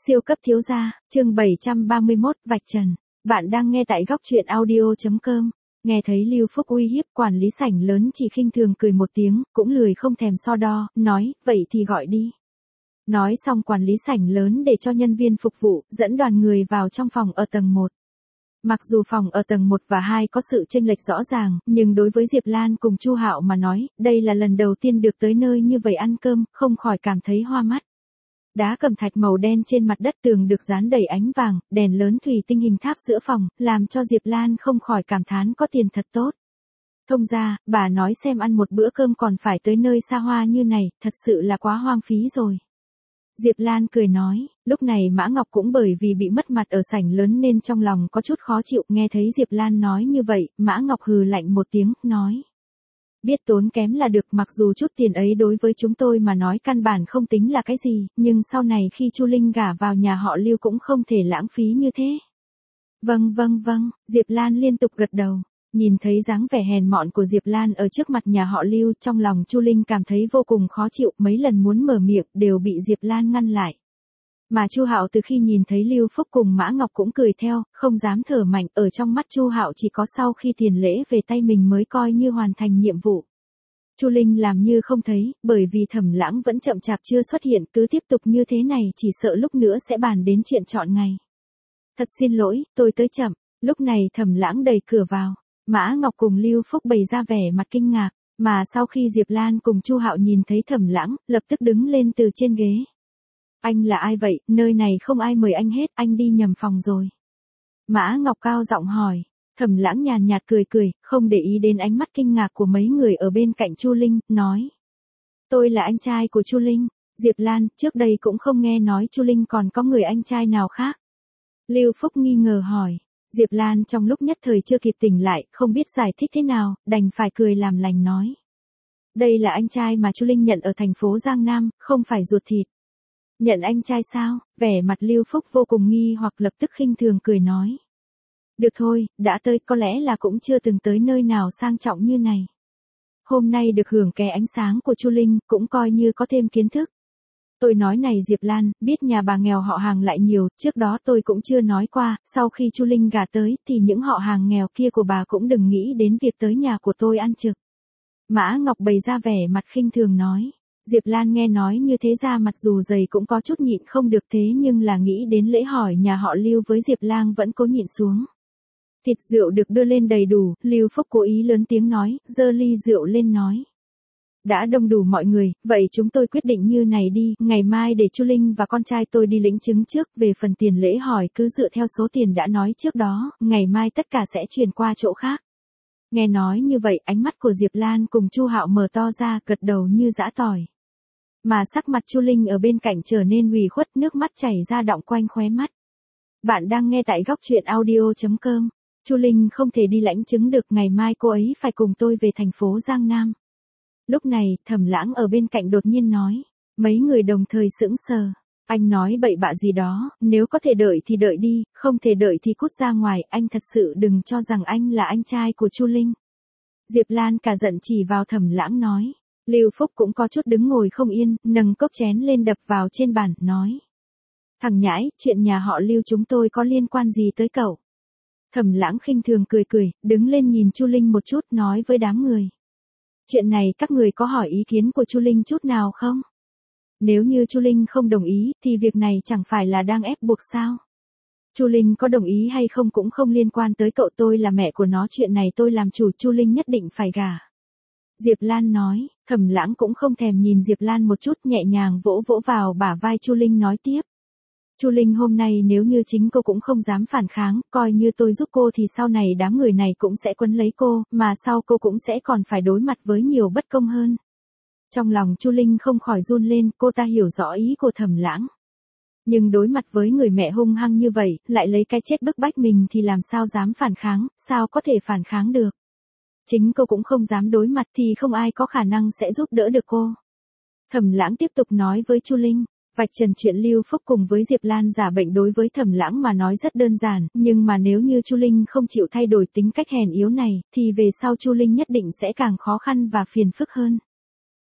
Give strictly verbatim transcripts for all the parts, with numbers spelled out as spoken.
Siêu cấp thiếu gia, chương bảy trăm ba mươi mốt, vạch trần. Bạn đang nghe tại góc truyện audio chấm com. Nghe thấy Lưu Phúc uy hiếp, quản lý sảnh lớn chỉ khinh thường cười một tiếng, cũng lười không thèm so đo, nói, vậy thì gọi đi. Nói xong quản lý sảnh lớn để cho nhân viên phục vụ, dẫn đoàn người vào trong phòng ở tầng một. Mặc dù phòng ở tầng một và hai có sự chênh lệch rõ ràng, nhưng đối với Diệp Lan cùng Chu Hạo mà nói, đây là lần đầu tiên được tới nơi như vậy ăn cơm, không khỏi cảm thấy hoa mắt. Đá cẩm thạch màu đen trên mặt đất tường được dán đầy ánh vàng, đèn lớn thủy tinh hình tháp giữa phòng, làm cho Diệp Lan không khỏi cảm thán có tiền thật tốt. Thông ra, bà nói xem ăn một bữa cơm còn phải tới nơi xa hoa như này, thật sự là quá hoang phí rồi. Diệp Lan cười nói, lúc này Mã Ngọc cũng bởi vì bị mất mặt ở sảnh lớn nên trong lòng có chút khó chịu, nghe thấy Diệp Lan nói như vậy, Mã Ngọc hừ lạnh một tiếng, nói. Biết tốn kém là được, mặc dù chút tiền ấy đối với chúng tôi mà nói căn bản không tính là cái gì, nhưng sau này khi Chu Linh gả vào nhà họ Lưu cũng không thể lãng phí như thế. Vâng vâng vâng, Diệp Lan liên tục gật đầu. Nhìn thấy dáng vẻ hèn mọn của Diệp Lan ở trước mặt nhà họ Lưu, trong lòng Chu Linh cảm thấy vô cùng khó chịu, mấy lần muốn mở miệng đều bị Diệp Lan ngăn lại. Mà Chu Hạo từ khi nhìn thấy Lưu Phúc cùng Mã Ngọc cũng cười theo, không dám thở mạnh, ở trong mắt Chu Hạo chỉ có sau khi tiền lễ về tay mình mới coi như hoàn thành nhiệm vụ. Chu Linh làm như không thấy, bởi vì Thẩm Lãng vẫn chậm chạp chưa xuất hiện, cứ tiếp tục như thế này chỉ sợ lúc nữa sẽ bàn đến chuyện chọn ngày. Thật xin lỗi, tôi tới chậm. Lúc này Thẩm Lãng đẩy cửa vào. Mã Ngọc cùng Lưu Phúc bày ra vẻ mặt kinh ngạc, mà sau khi Diệp Lan cùng Chu Hạo nhìn thấy Thẩm Lãng, lập tức đứng lên từ trên ghế. Anh là ai vậy, nơi này không ai mời anh hết, anh đi nhầm phòng rồi. Mã Ngọc cao giọng hỏi. Thẩm Lãng nhàn nhạt cười cười, không để ý đến ánh mắt kinh ngạc của mấy người ở bên cạnh Chu Linh, nói. Tôi là anh trai của Chu Linh. Diệp Lan, trước đây cũng không nghe nói Chu Linh còn có người anh trai nào khác. Lưu Phúc nghi ngờ hỏi. Diệp Lan trong lúc nhất thời chưa kịp tỉnh lại, không biết giải thích thế nào, đành phải cười làm lành nói. Đây là anh trai mà Chu Linh nhận ở thành phố Giang Nam, không phải ruột thịt. Nhận anh trai sao? Vẻ mặt Lưu Phúc vô cùng nghi hoặc lập tức khinh thường cười nói. Được thôi, đã tới, có lẽ là cũng chưa từng tới nơi nào sang trọng như này. Hôm nay được hưởng ké ánh sáng của Chu Linh, cũng coi như có thêm kiến thức. Tôi nói này Diệp Lan, biết nhà bà nghèo họ hàng lại nhiều, trước đó tôi cũng chưa nói qua, sau khi Chu Linh gả tới thì những họ hàng nghèo kia của bà cũng đừng nghĩ đến việc tới nhà của tôi ăn trực. Mã Ngọc bày ra vẻ mặt khinh thường nói. Diệp Lan nghe nói như thế ra mặt dù dày cũng có chút nhịn không được, thế nhưng là nghĩ đến lễ hỏi nhà họ Lưu với Diệp Lan vẫn cố nhịn xuống. Thịt rượu được đưa lên đầy đủ, Lưu Phúc cố ý lớn tiếng nói, giơ ly rượu lên nói. Đã đông đủ mọi người, vậy chúng tôi quyết định như này đi, ngày mai để Chu Linh và con trai tôi đi lĩnh chứng trước, về phần tiền lễ hỏi cứ dựa theo số tiền đã nói trước đó, ngày mai tất cả sẽ chuyển qua chỗ khác. Nghe nói như vậy, ánh mắt của Diệp Lan cùng Chu Hạo mở to ra, gật đầu như giã tỏi. Mà sắc mặt Chu Linh ở bên cạnh trở nên ủy khuất, nước mắt chảy ra đọng quanh khóe mắt. Bạn đang nghe tại góc truyện audio chấm com. Chu Linh không thể đi lãnh chứng được, ngày mai cô ấy phải cùng tôi về thành phố Giang Nam. Lúc này, Thẩm Lãng ở bên cạnh đột nhiên nói. Mấy người đồng thời sững sờ. Anh nói bậy bạ gì đó, nếu có thể đợi thì đợi đi, không thể đợi thì cút ra ngoài, anh thật sự đừng cho rằng anh là anh trai của Chu Linh. Diệp Lan cả giận chỉ vào Thẩm Lãng nói. Lưu Phúc cũng có chút đứng ngồi không yên, nâng cốc chén lên đập vào trên bàn, nói. Thằng nhãi, chuyện nhà họ Lưu chúng tôi có liên quan gì tới cậu? Thẩm Lãng khinh thường cười cười, đứng lên nhìn Chu Linh một chút, nói với đám người. Chuyện này các người có hỏi ý kiến của Chu Linh chút nào không? Nếu như Chu Linh không đồng ý, thì việc này chẳng phải là đang ép buộc sao? Chu Linh có đồng ý hay không cũng không liên quan tới cậu, tôi là mẹ của nó, chuyện này tôi làm chủ, Chu Linh nhất định phải gả. Diệp Lan nói. Thẩm Lãng cũng không thèm nhìn Diệp Lan một chút, nhẹ nhàng vỗ vỗ vào bả vai Chu Linh nói tiếp. Chu Linh hôm nay nếu như chính cô cũng không dám phản kháng, coi như tôi giúp cô thì sau này đám người này cũng sẽ quấn lấy cô, mà sau cô cũng sẽ còn phải đối mặt với nhiều bất công hơn. Trong lòng Chu Linh không khỏi run lên, cô ta hiểu rõ ý của Thẩm Lãng. Nhưng đối mặt với người mẹ hung hăng như vậy, lại lấy cái chết bức bách mình thì làm sao dám phản kháng, sao có thể phản kháng được. Chính cô cũng không dám đối mặt thì không ai có khả năng sẽ giúp đỡ được cô. Thẩm Lãng tiếp tục nói với Chu Linh. Vạch trần chuyện Lưu Phúc cùng với Diệp Lan giả bệnh đối với Thẩm Lãng mà nói rất đơn giản, nhưng mà nếu như Chu Linh không chịu thay đổi tính cách hèn yếu này, thì về sau Chu Linh nhất định sẽ càng khó khăn và phiền phức hơn.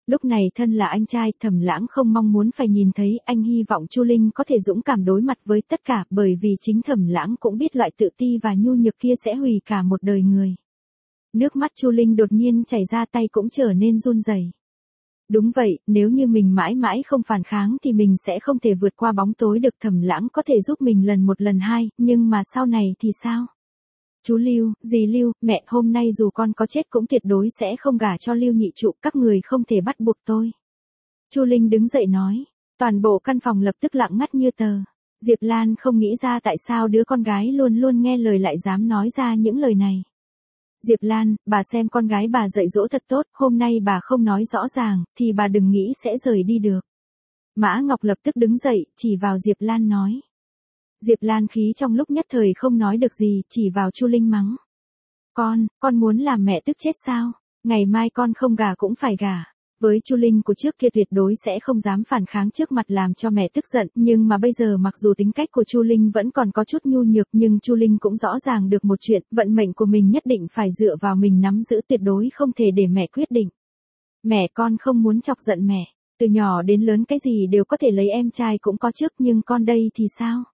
Lúc này thân là anh trai, Thẩm Lãng không mong muốn phải nhìn thấy, anh hy vọng Chu Linh có thể dũng cảm đối mặt với tất cả, bởi vì chính Thẩm Lãng cũng biết loại tự ti và nhu nhược kia sẽ hủy cả một đời người. Nước mắt Chu Linh đột nhiên chảy ra, tay cũng trở nên run rẩy. Đúng vậy, nếu như mình mãi mãi không phản kháng thì mình sẽ không thể vượt qua bóng tối được. Thẩm Lãng có thể giúp mình lần một lần hai, nhưng mà sau này thì sao? Chú Lưu, dì Lưu, mẹ, hôm nay dù con có chết cũng tuyệt đối sẽ không gả cho Lưu nhị trụ, các người không thể bắt buộc tôi. Chu Linh đứng dậy nói. Toàn bộ căn phòng lập tức lặng ngắt như tờ. Diệp Lan không nghĩ ra tại sao đứa con gái luôn luôn nghe lời lại dám nói ra những lời này. Diệp Lan, bà xem con gái bà dạy dỗ thật tốt, hôm nay bà không nói rõ ràng, thì bà đừng nghĩ sẽ rời đi được. Mã Ngọc lập tức đứng dậy, chỉ vào Diệp Lan nói. Diệp Lan khí trong lúc nhất thời không nói được gì, chỉ vào Chu Linh mắng. Con, con muốn làm mẹ tức chết sao? Ngày mai con không gả cũng phải gả. Với Chu Linh của trước kia tuyệt đối sẽ không dám phản kháng trước mặt làm cho mẹ tức giận, nhưng mà bây giờ mặc dù tính cách của Chu Linh vẫn còn có chút nhu nhược, nhưng Chu Linh cũng rõ ràng được một chuyện, vận mệnh của mình nhất định phải dựa vào mình nắm giữ, tuyệt đối không thể để mẹ quyết định. Mẹ, con không muốn chọc giận mẹ, từ nhỏ đến lớn cái gì đều có thể lấy em trai cũng có trước, nhưng con đây thì sao?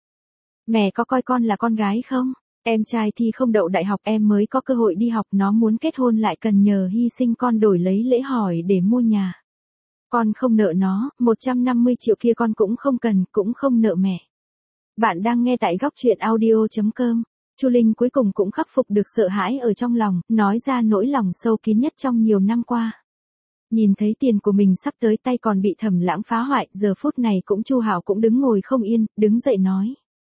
Mẹ có coi con là con gái không? Em trai thì không đậu đại học, em mới có cơ hội đi học, nó muốn kết hôn lại cần nhờ hy sinh con đổi lấy lễ hỏi để mua nhà. Con không nợ nó, một trăm năm mươi triệu kia con cũng không cần, cũng không nợ mẹ. Bạn đang nghe tại góc truyện audio chấm com. Chu Linh cuối cùng cũng khắc phục được sợ hãi ở trong lòng, nói ra nỗi lòng sâu kín nhất trong nhiều năm qua. Nhìn thấy tiền của mình sắp tới tay còn bị Thẩm Lãng phá hoại, giờ phút này cũng Chu Hạo cũng đứng ngồi không yên, đứng dậy nói.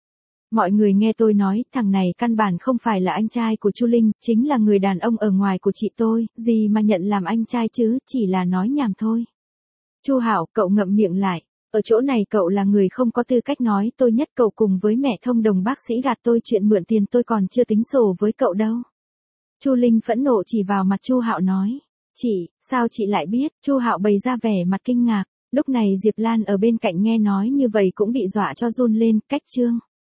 Mọi người nghe tôi nói, thằng này căn bản không phải là anh trai của Chu Linh, chính là người đàn ông ở ngoài của chị tôi, gì mà nhận làm anh trai chứ, chỉ là nói nhảm thôi. Chu Hạo, cậu ngậm miệng lại, ở chỗ này cậu là người không có tư cách nói tôi nhất, cậu cùng với mẹ thông đồng bác sĩ gạt tôi chuyện mượn tiền, tôi còn chưa tính sổ với cậu đâu. Chu Linh phẫn nộ chỉ vào mặt Chu Hạo nói, chị, sao chị lại biết? Chu Hạo bày ra vẻ mặt kinh ngạc. Lúc này Diệp Lan ở bên cạnh nghe nói như vậy cũng bị dọa cho run lên, cách chương.